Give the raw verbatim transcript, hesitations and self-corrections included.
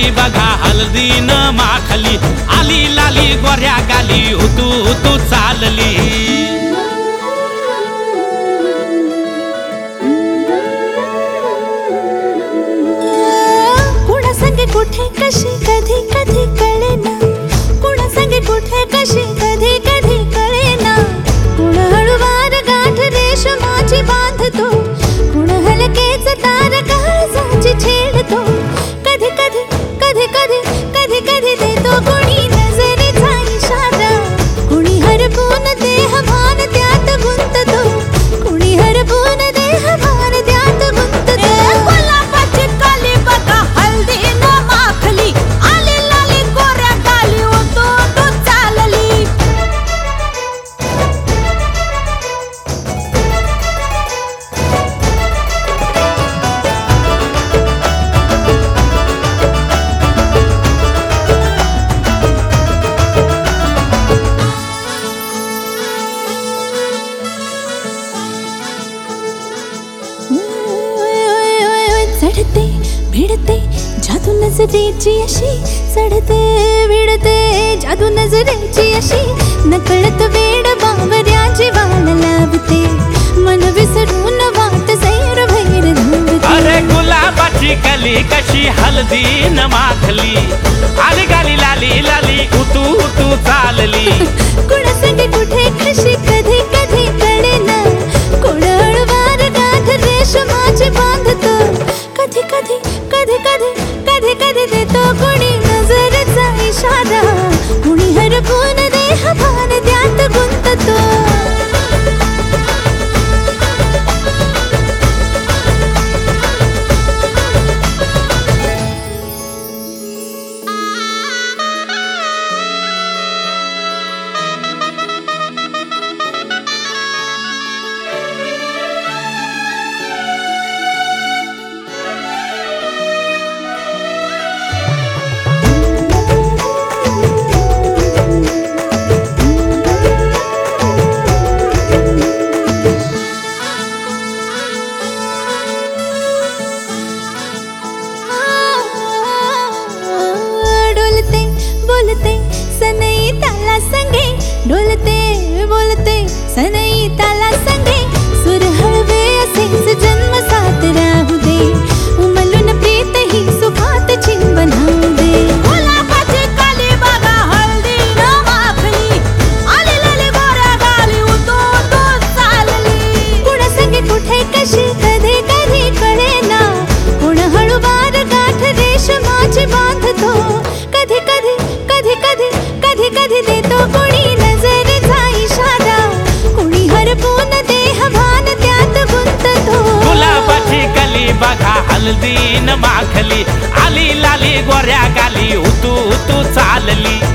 गाली बघा हळदीन माखली, आली लाली गोऱ्या गाली उतू उतू चालली। कुणा संगे कुठे कशी कधी कधी कळेना, कुणा संगे कुठे कशी कधी कधी कळेना। कुण हळूवार गाठ रेशमाची बांधतो, कुण हलकेच तार काळजाची छेडतो। कधी कधी कधी कधी कधी कधी देतो कुणी नजरेचा इशारा, कुणी हरपून देह भान त्यात गुंततो, कुणी हरपून देह भान त्यात गुंततो। गुलाबाची काली बघा हळदीन माखली, आली लाली गोऱ्या गाली उतू उतू चालली। चढते भिडते जादू नजरेची अशी, चढते भिडते जादू नजरेची अशी। नकळत वेड बावऱ्याची वाल लावते, मन विसरून वाट सैर भैर धावते। अरे गुलाबाची कली कशी हळदीन माखली, आली गाली लाली लाली उतू उतू चालली। कुणा संगे कुठे कशी कधी कधी कळेना, कुण हळूवार गाठ रेशमाची बांधतो। कधी कधी कधी कधी कधी कधी देतो कुणी नजरेचा इशारा, कुणी हरपून देह भान त्यात गुंततो। डोलते बोलते सनई ताला संगे, डोलते बोलते सनई ताला संगे। सुर हळवे असेच जन्म साथ राहू दे, उमलून प्रीत ही सुखात चिंबन होऊ दे। गुलाबाची काली बघा हळदीन माखली, आली लाली गोऱ्या गाली उतू उतू चालली। कुणा संगे कुठे कशी कधी कधी कळेना, कुण हळूवार गाठ रेशमाची बांधतो। कधी कधी कधी कधी कधी कधी देतो कुणी नजरेचा इशारा, कुणी हरपून देह भान त्यात गुंततो। गुलाबाची कली बघा हळदीन माखली, आली लाली गोऱ्या गाली उतू उतू चालली।